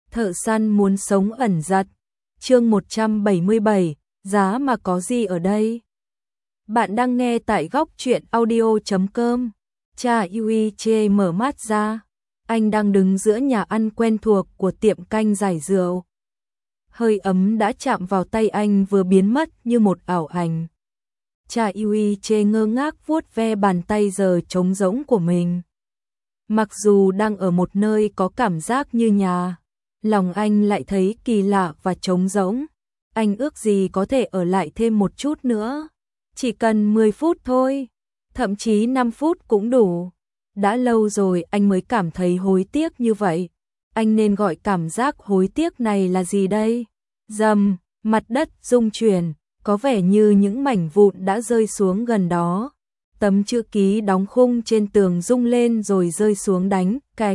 Thợ săn muốn sống ẩn giật. Chương 177, giá mà có gì ở đây? Bạn đang nghe tại góc truyện audio.com. Cha Yuiche mở mắt ra. Anh đang đứng giữa nhà ăn quen thuộc của tiệm canh giải rượu. Hơi ấm đã chạm vào tay anh vừa biến mất như một ảo ảnh. Cha Yuiche ngơ ngác vuốt ve bàn tay giờ trống rỗng của mình. Mặc dù đang ở một nơi có cảm giác như nhà, lòng anh lại thấy kỳ lạ và trống rỗng. Anh ước gì có thể ở lại thêm một chút nữa. Chỉ cần 10 phút thôi, thậm chí 5 phút cũng đủ. Đã lâu rồi anh mới cảm thấy hối tiếc như vậy. Anh nên gọi cảm giác hối tiếc này là gì đây? Rầm, mặt đất rung chuyển, có vẻ như những mảnh vụn đã rơi xuống gần đó. Tấm chữ ký đóng khung trên tường rung lên rồi rơi xuống đánh cạch.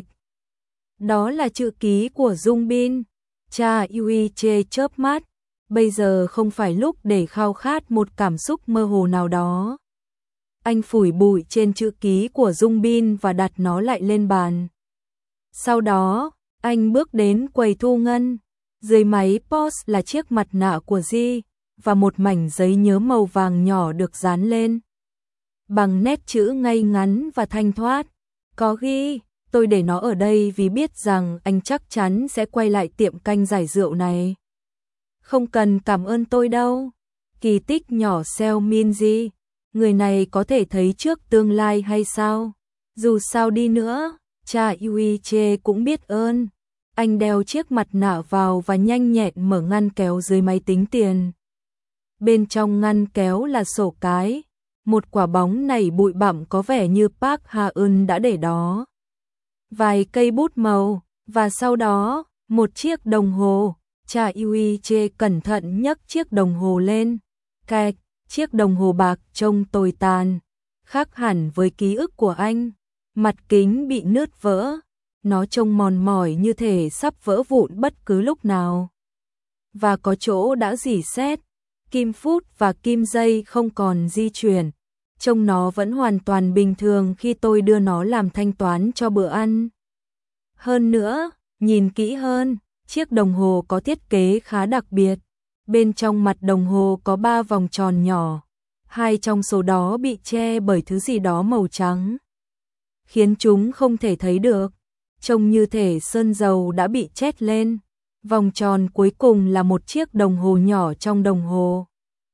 Đó là chữ ký của Dung Bin. Cha Yuiche chớp mắt. Bây giờ không phải lúc để khao khát một cảm xúc mơ hồ nào đó. Anh phủi bụi trên chữ ký của Dung Bin và đặt nó lại lên bàn. Sau đó, anh bước đến quầy thu ngân. Dưới máy POS là chiếc mặt nạ của Ji và một mảnh giấy nhớ màu vàng nhỏ được dán lên. Bằng nét chữ ngay ngắn và thanh thoát. Có ghi, tôi để nó ở đây vì biết rằng anh chắc chắn sẽ quay lại tiệm canh giải rượu này. Không cần cảm ơn tôi đâu. Kỳ tích nhỏ Seo Minji. Người này có thể thấy trước tương lai hay sao? Dù sao đi nữa, cha Yuiche cũng biết ơn. Anh đeo chiếc mặt nạ vào và nhanh nhẹn mở ngăn kéo dưới máy tính tiền. Bên trong ngăn kéo là sổ cái. Một quả bóng nảy bụi bặm có vẻ như Park Ha-eun đã để đó. Vài cây bút màu, và sau đó, một chiếc đồng hồ. Cha Yuiche cẩn thận nhấc chiếc đồng hồ lên. Cạch, chiếc đồng hồ bạc trông tồi tàn, khác hẳn với ký ức của anh. Mặt kính bị nứt vỡ, nó trông mòn mỏi như thể sắp vỡ vụn bất cứ lúc nào. Và có chỗ đã rỉ sét, kim phút và kim dây không còn di chuyển. Trông nó vẫn hoàn toàn bình thường khi tôi đưa nó làm thanh toán cho bữa ăn. Hơn nữa, nhìn kỹ hơn, chiếc đồng hồ có thiết kế khá đặc biệt. Bên trong mặt đồng hồ có 3 vòng tròn nhỏ. 2 trong số đó bị che bởi thứ gì đó màu trắng, khiến chúng không thể thấy được. Trông như thể sơn dầu đã bị chét lên. Vòng tròn cuối cùng là một chiếc đồng hồ nhỏ trong đồng hồ.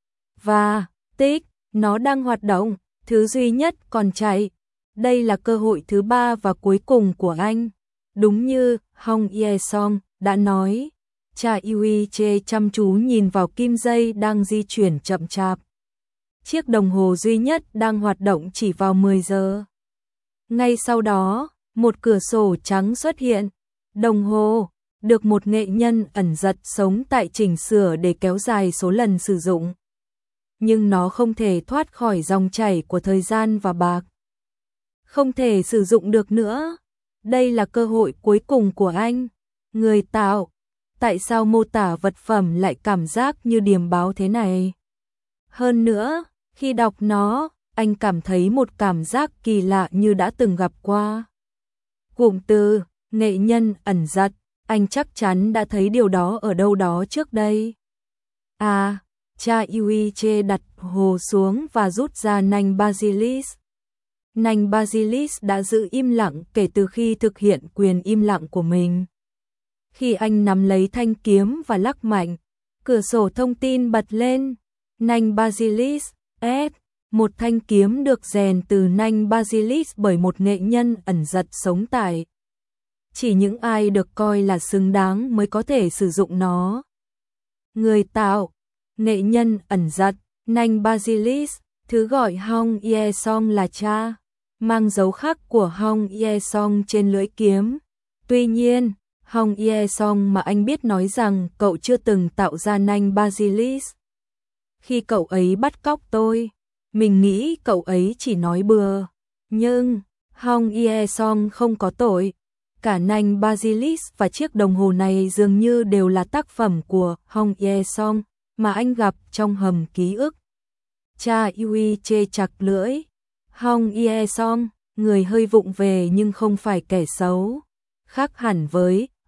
Và, tích, nó đang hoạt động, thứ duy nhất còn chạy. Đây là cơ hội thứ 3 và cuối cùng của anh. Đúng như Hong Ye-song đã nói. Cha Yuiche chăm chú nhìn vào kim dây đang di chuyển chậm chạp. Chiếc đồng hồ duy nhất đang hoạt động chỉ vào 10 giờ. Ngay sau đó, một cửa sổ trắng xuất hiện. Đồng hồ được một nghệ nhân ẩn giật sống tại chỉnh sửa để kéo dài số lần sử dụng. Nhưng nó không thể thoát khỏi dòng chảy của thời gian và bạc. Không thể sử dụng được nữa. Đây là cơ hội cuối cùng của anh. Người tạo. Tại sao mô tả vật phẩm lại cảm giác như điềm báo thế này? Hơn nữa, khi đọc nó, anh cảm thấy một cảm giác kỳ lạ như đã từng gặp qua. Cụm từ, nghệ nhân ẩn giật, anh chắc chắn đã thấy điều đó ở đâu đó trước đây. À, cha Yuiche đặt hồ xuống và rút ra nanh Basilisk. Nanh Basilisk đã giữ im lặng kể từ khi thực hiện quyền im lặng của mình. Khi anh nắm lấy thanh kiếm và lắc mạnh, cửa sổ thông tin bật lên. Nanh Basilisk S, một thanh kiếm được rèn từ nanh Basilisk bởi một nghệ nhân ẩn giật sống tại. Chỉ những ai được coi là xứng đáng mới có thể sử dụng nó. Người tạo, nghệ nhân ẩn giật, nanh Basilisk, thứ gọi Hong Ye-song là cha, mang dấu khắc của Hong Ye-song trên lưỡi kiếm. Tuy nhiên, Hong Ye-song mà anh biết nói rằng cậu chưa từng tạo ra nanh Basilisk. Khi cậu ấy bắt cóc tôi, mình nghĩ cậu ấy chỉ nói bừa. Nhưng, Hong Ye-song không có tội. Cả nanh Basilisk và chiếc đồng hồ này dường như đều là tác phẩm của Hong Ye-song mà anh gặp trong hầm ký ức. Cha Yuiche chặt lưỡi. Hong Ye-song, người hơi vụng về nhưng không phải kẻ xấu. Khác hẳn với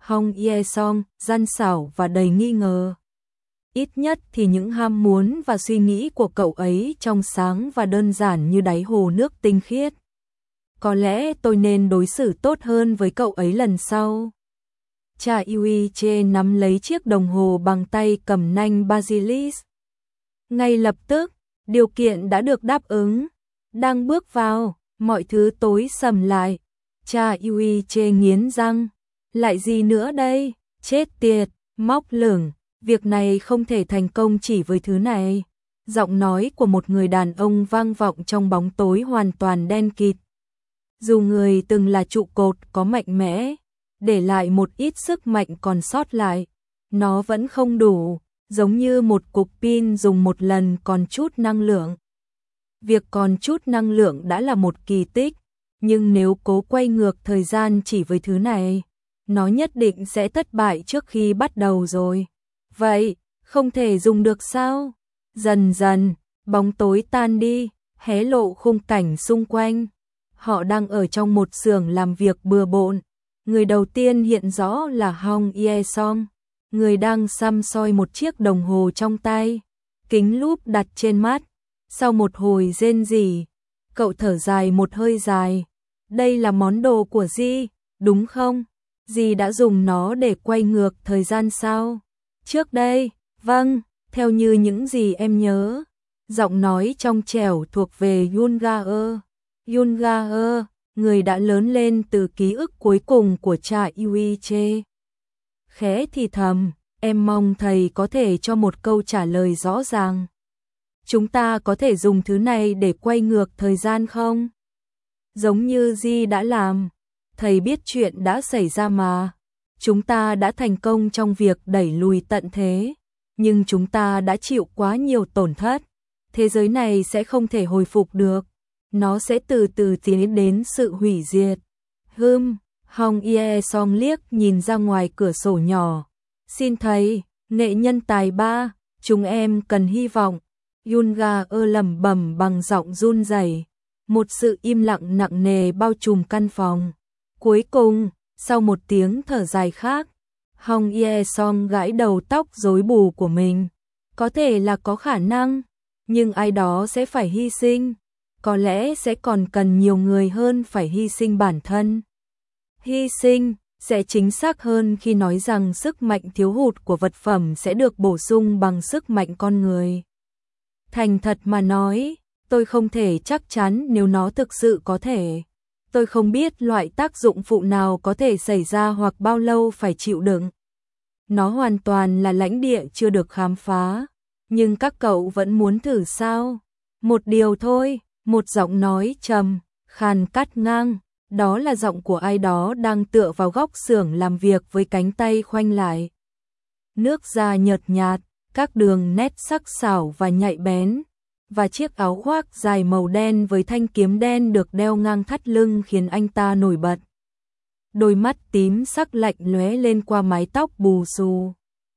Hong Ye-song, gian xảo và đầy nghi ngờ. Ít nhất thì những ham muốn và suy nghĩ của cậu ấy trong sáng và đơn giản như đáy hồ nước tinh khiết. Có lẽ tôi nên đối xử tốt hơn với cậu ấy lần sau. Cha Yui Che nắm lấy chiếc đồng hồ bằng tay cầm nanh Basilisk. Ngay lập tức, điều kiện đã được đáp ứng. Đang bước vào, mọi thứ tối sầm lại. Cha Yui Che nghiến răng. Lại gì nữa đây? Chết tiệt, móc lửng. Việc này không thể thành công chỉ với thứ này. Giọng nói của một người đàn ông vang vọng trong bóng tối hoàn toàn đen kịt. Dù người từng là trụ cột có mạnh mẽ, để lại một ít sức mạnh còn sót lại, nó vẫn không đủ, giống như một cục pin dùng một lần còn chút năng lượng. Việc còn chút năng lượng đã là một kỳ tích, nhưng nếu cố quay ngược thời gian chỉ với thứ này, nó nhất định sẽ thất bại trước khi bắt đầu rồi. Vậy, không thể dùng được sao? Dần dần, bóng tối tan đi, hé lộ khung cảnh xung quanh. Họ đang ở trong một xưởng làm việc bừa bộn. Người đầu tiên hiện rõ là Hong Ye-song, người đang săm soi một chiếc đồng hồ trong tay, kính lúp đặt trên mắt. Sau một hồi rên rỉ, cậu thở dài một hơi dài. Đây là món đồ của Di, đúng không? Di đã dùng nó để quay ngược thời gian sao? Trước đây, vâng, theo như những gì em nhớ. Giọng nói trong trẻo thuộc về Yoon Ga-eul. Yoon Ga-eul, người đã lớn lên từ ký ức cuối cùng của cha Yui Che. Khẽ thì thầm, em mong thầy có thể cho một câu trả lời rõ ràng. Chúng ta có thể dùng thứ này để quay ngược thời gian không? Giống như Di đã làm. Thầy biết chuyện đã xảy ra mà. Chúng ta đã thành công trong việc đẩy lùi tận thế, nhưng chúng ta đã chịu quá nhiều tổn thất. Thế giới này sẽ không thể hồi phục được. Nó sẽ từ từ tiến đến sự hủy diệt. Hong Ye-song liếc nhìn ra ngoài cửa sổ nhỏ. Xin thầy, nghệ nhân tài ba, chúng em cần hy vọng. Yoon Ga-eul lẩm bẩm bằng giọng run rẩy. Một sự im lặng nặng nề bao trùm căn phòng. Cuối cùng, sau một tiếng thở dài khác, Hong Ye-song gãi đầu tóc rối bù của mình. Có thể là có khả năng, nhưng ai đó sẽ phải hy sinh. Có lẽ sẽ còn cần nhiều người hơn phải hy sinh bản thân. Hy sinh sẽ chính xác hơn khi nói rằng sức mạnh thiếu hụt của vật phẩm sẽ được bổ sung bằng sức mạnh con người. Thành thật mà nói, tôi không thể chắc chắn nếu nó thực sự có thể. Tôi không biết loại tác dụng phụ nào có thể xảy ra hoặc bao lâu phải chịu đựng. Nó hoàn toàn là lãnh địa chưa được khám phá. Nhưng các cậu vẫn muốn thử sao? Một điều thôi, một giọng nói trầm, khàn cắt ngang. Đó là giọng của ai đó đang tựa vào góc xưởng làm việc với cánh tay khoanh lại. Nước da nhợt nhạt, các đường nét sắc sảo và nhạy bén. Và chiếc áo khoác dài màu đen với thanh kiếm đen được đeo ngang thắt lưng khiến anh ta nổi bật. Đôi mắt tím sắc lạnh lóe lên qua mái tóc bù xù.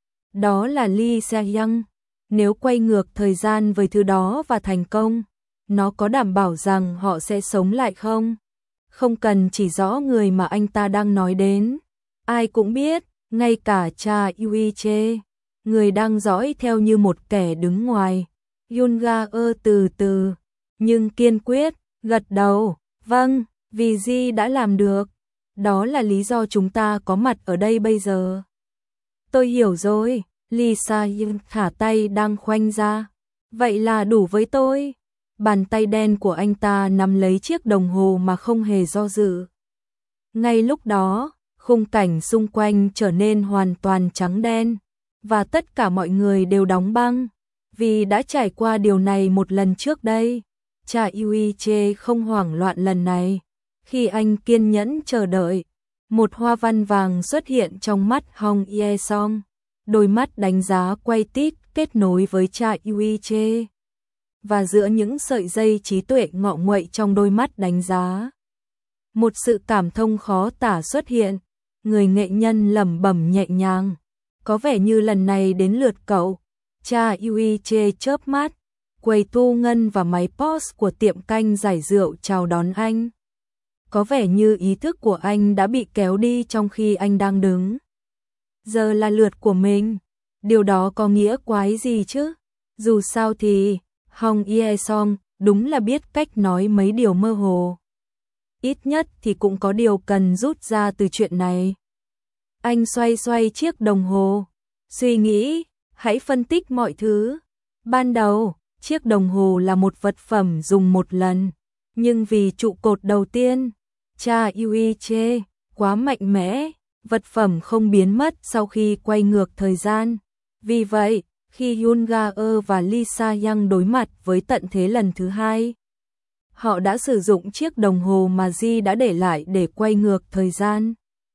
Đó là Lee Se-young. Nếu quay ngược thời gian với thứ đó và thành công, nó có đảm bảo rằng họ sẽ sống lại không? Không cần chỉ rõ người mà anh ta đang nói đến. Ai cũng biết, ngay cả cha Yui Che, người đang dõi theo như một kẻ đứng ngoài. Yoon Ga-eul từ từ, nhưng kiên quyết, gật đầu. Vâng, vì Di đã làm được. Đó là lý do chúng ta có mặt ở đây bây giờ. Tôi hiểu rồi. Lee Se-young thả tay đang khoanh ra. Vậy là đủ với tôi. Bàn tay đen của anh ta nắm lấy chiếc đồng hồ mà không hề do dự. Ngay lúc đó, khung cảnh xung quanh trở nên hoàn toàn trắng đen, và tất cả mọi người đều đóng băng, vì đã trải qua điều này một lần trước đây. Cha Yui Che không hoảng loạn lần này. Khi anh kiên nhẫn chờ đợi, một hoa văn vàng xuất hiện trong mắt Hong Ye-song. Đôi mắt đánh giá quay tít kết nối với cha Yui Che. Và giữa những sợi dây trí tuệ ngọ nguậy trong đôi mắt đánh giá, một sự cảm thông khó tả xuất hiện. Người nghệ nhân lẩm bẩm nhẹ nhàng. Có vẻ như lần này đến lượt cậu. Cha Yui Che chớp mắt. Quầy thu ngân và máy POS của tiệm canh giải rượu chào đón anh. Có vẻ như ý thức của anh đã bị kéo đi trong khi anh đang đứng giờ là lượt của mình. Điều đó có nghĩa quái gì chứ? Dù sao thì, Hong Ye-song đúng là biết cách nói mấy điều mơ hồ. Ít nhất thì cũng có điều cần rút ra từ chuyện này. Anh xoay xoay chiếc đồng hồ, suy nghĩ, hãy phân tích mọi thứ. Ban đầu, chiếc đồng hồ là một vật phẩm dùng một lần, nhưng vì trụ cột đầu tiên, cha Yuiche, quá mạnh mẽ, vật phẩm không biến mất sau khi quay ngược thời gian. Vì vậy, khi Yoon Ga-eul và Lee Sa-young đối mặt với tận thế lần thứ hai, họ đã sử dụng chiếc đồng hồ mà Ji đã để lại để quay ngược thời gian.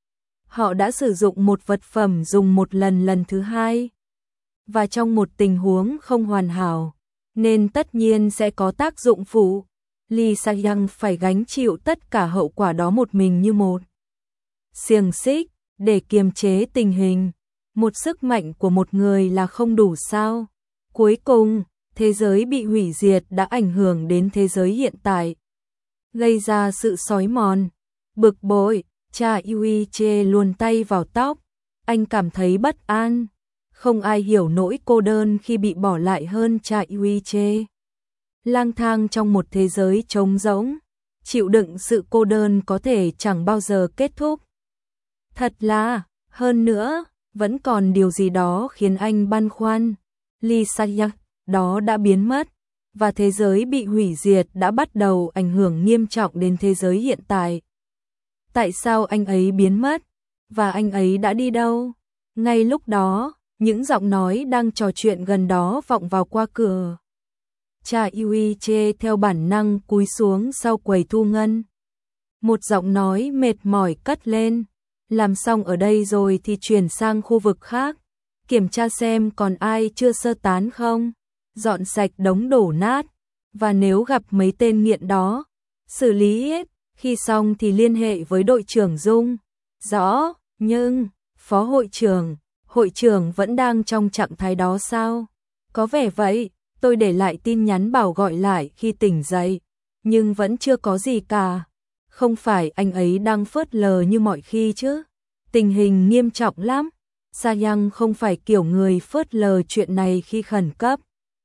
Họ đã sử dụng một vật phẩm dùng một lần thứ hai. Và trong một tình huống không hoàn hảo, nên tất nhiên sẽ có tác dụng phụ. Lee Sa-young phải gánh chịu tất cả hậu quả đó một mình như một xiềng xích để kiềm chế tình hình. Một sức mạnh của một người là không đủ sao? Cuối cùng, thế giới bị hủy diệt đã ảnh hưởng đến thế giới hiện tại, gây ra sự xói mòn. Bực bội, cha Yuiche luồn tay vào tóc. Anh cảm thấy bất an. Không ai hiểu nỗi cô đơn khi bị bỏ lại hơn cha Yuiche. Lang thang trong một thế giới trống rỗng, chịu đựng sự cô đơn có thể chẳng bao giờ kết thúc. Thật là, hơn nữa, vẫn còn điều gì đó khiến anh băn khoăn. Lee Sa-young, đó đã biến mất, và thế giới bị hủy diệt đã bắt đầu ảnh hưởng nghiêm trọng đến thế giới hiện tại. Tại sao anh ấy biến mất? Và anh ấy đã đi đâu? Ngay lúc đó, những giọng nói đang trò chuyện gần đó vọng vào qua cửa. Cha Yuiche theo bản năng cúi xuống sau quầy thu ngân. Một giọng nói mệt mỏi cất lên. Làm xong ở đây rồi thì chuyển sang khu vực khác. Kiểm tra xem còn ai chưa sơ tán không. Dọn sạch đống đổ nát. Và nếu gặp mấy tên nghiện đó, xử lý hết. Khi xong thì liên hệ với đội trưởng Dung. Rõ, nhưng, phó hội trưởng vẫn đang trong trạng thái đó sao? Có vẻ vậy, tôi để lại tin nhắn bảo gọi lại khi tỉnh dậy. Nhưng vẫn chưa có gì cả. Không phải anh ấy đang phớt lờ như mọi khi chứ. Tình hình nghiêm trọng lắm. Sa-young không phải kiểu người phớt lờ chuyện này khi khẩn cấp.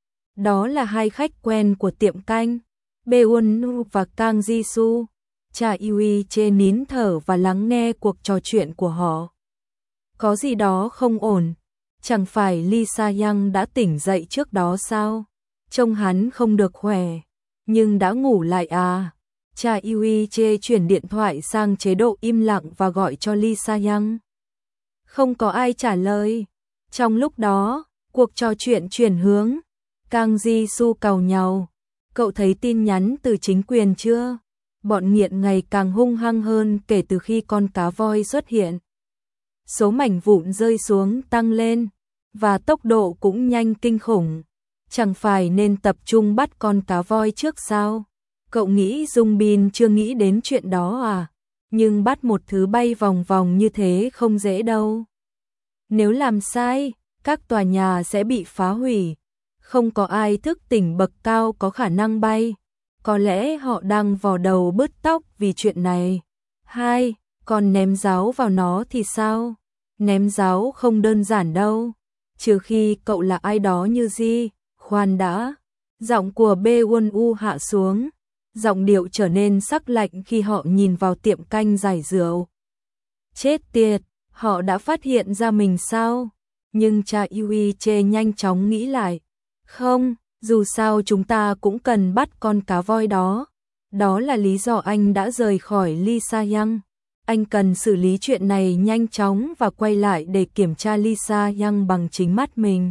Đó là hai khách quen của tiệm canh, Bae-won và Kang Ji-soo. Cha Yuiche nín thở và lắng nghe cuộc trò chuyện của họ. Có gì đó không ổn. Chẳng phải Lee Sa-young đã tỉnh dậy trước đó sao? Trông hắn không được khỏe, nhưng đã ngủ lại à? Cha Yuiche chuyển điện thoại sang chế độ im lặng và gọi cho Lee Sa-young. Không có ai trả lời. Trong lúc đó, cuộc trò chuyện chuyển hướng. Kang Ji-soo càu nhàu. Cậu thấy tin nhắn từ chính quyền chưa? Bọn nghiện ngày càng hung hăng hơn kể từ khi con cá voi xuất hiện. Số mảnh vụn rơi xuống tăng lên, và tốc độ cũng nhanh kinh khủng. Chẳng phải nên tập trung bắt con cá voi trước sao? Cậu nghĩ Dung Bin chưa nghĩ đến chuyện đó à? Nhưng bắt một thứ bay vòng vòng như thế không dễ đâu. Nếu làm sai, các tòa nhà sẽ bị phá hủy. Không có ai thức tỉnh bậc cao có khả năng bay. Có lẽ họ đang vò đầu bứt tóc vì chuyện này. Hai, còn ném giáo vào nó thì sao? Ném giáo không đơn giản đâu. Trừ khi cậu là ai đó như Ji. Khoan đã. Giọng của Bae-won hạ xuống. Giọng điệu trở nên sắc lạnh khi họ nhìn vào tiệm canh giải rượu. Chết tiệt, họ đã phát hiện ra mình sao? Nhưng cha Yuiche nhanh chóng nghĩ lại. Không, dù sao chúng ta cũng cần bắt con cá voi đó. Đó là lý do anh đã rời khỏi Lee Sa-young. Anh cần xử lý chuyện này nhanh chóng và quay lại để kiểm tra Lee Sa-young bằng chính mắt mình.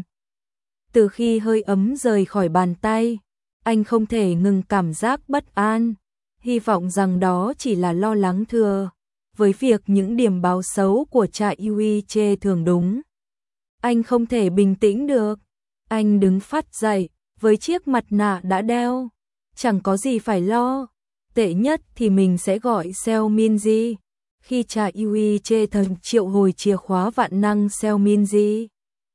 Từ khi hơi ấm rời khỏi bàn tay, anh không thể ngừng cảm giác bất an. Hy vọng rằng đó chỉ là lo lắng thừa. Với việc những điểm báo xấu của cha Yuiche thường đúng, anh không thể bình tĩnh được. Anh đứng phắt dậy, với chiếc mặt nạ đã đeo. Chẳng có gì phải lo. Tệ nhất thì mình sẽ gọi Seo Min-ji. Khi cha Yuiche thần triệu hồi chìa khóa vạn năng Seo Min-ji,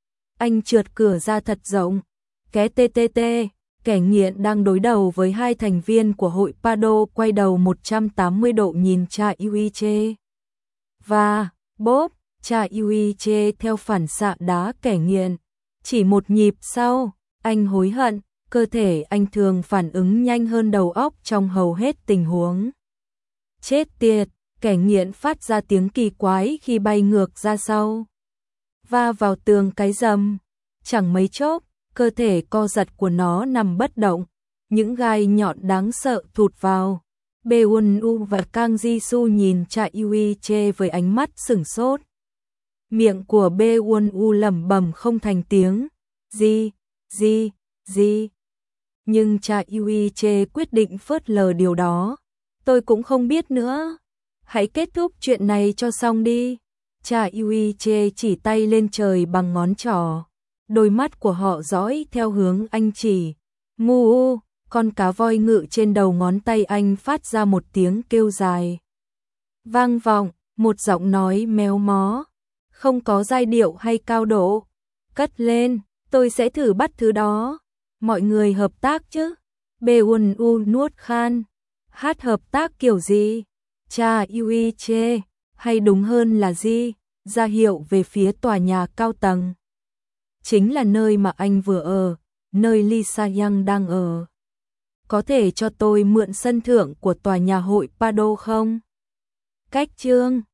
anh trượt cửa ra thật rộng. Ké TTT, kẻ nghiện đang đối đầu với hai thành viên của hội Pado quay đầu 180 độ nhìn cha Yuiche. Và, bốp, Cha Yuiche theo phản xạ đá kẻ nghiện. Chỉ một nhịp sau, anh hối hận, cơ thể anh thường phản ứng nhanh hơn đầu óc trong hầu hết tình huống. Chết tiệt, kẻ nghiện phát ra tiếng kỳ quái khi bay ngược ra sau. Va vào tường cái rầm, chẳng mấy chốc, cơ thể co giật của nó nằm bất động, những gai nhọn đáng sợ thụt vào. Beowulf và Kang Jisoo nhìn cha Yuiche với ánh mắt sửng sốt. Miệng của Beowulf lẩm bẩm không thành tiếng. Gì. Nhưng cha Yuiche quyết định phớt lờ điều đó. Tôi cũng không biết nữa. Hãy kết thúc chuyện này cho xong đi. Cha Yuiche chỉ tay lên trời bằng ngón trỏ. Đôi mắt của họ dõi theo hướng anh chỉ. Mu, con cá voi ngự trên đầu ngón tay anh phát ra một tiếng kêu dài. Vang vọng, một giọng nói méo mó. Không có giai điệu hay cao độ. Cất lên, tôi sẽ thử bắt thứ đó. Mọi người hợp tác chứ? Beowulf nuốt khan. Hát hợp tác kiểu gì? Cha Yuiche, hay đúng hơn là gì? Ra hiệu về phía tòa nhà cao tầng. Chính là nơi mà anh vừa ở, nơi Lisa Yang đang ở. Có thể cho tôi mượn sân thượng của tòa nhà hội Pado không? Cách chương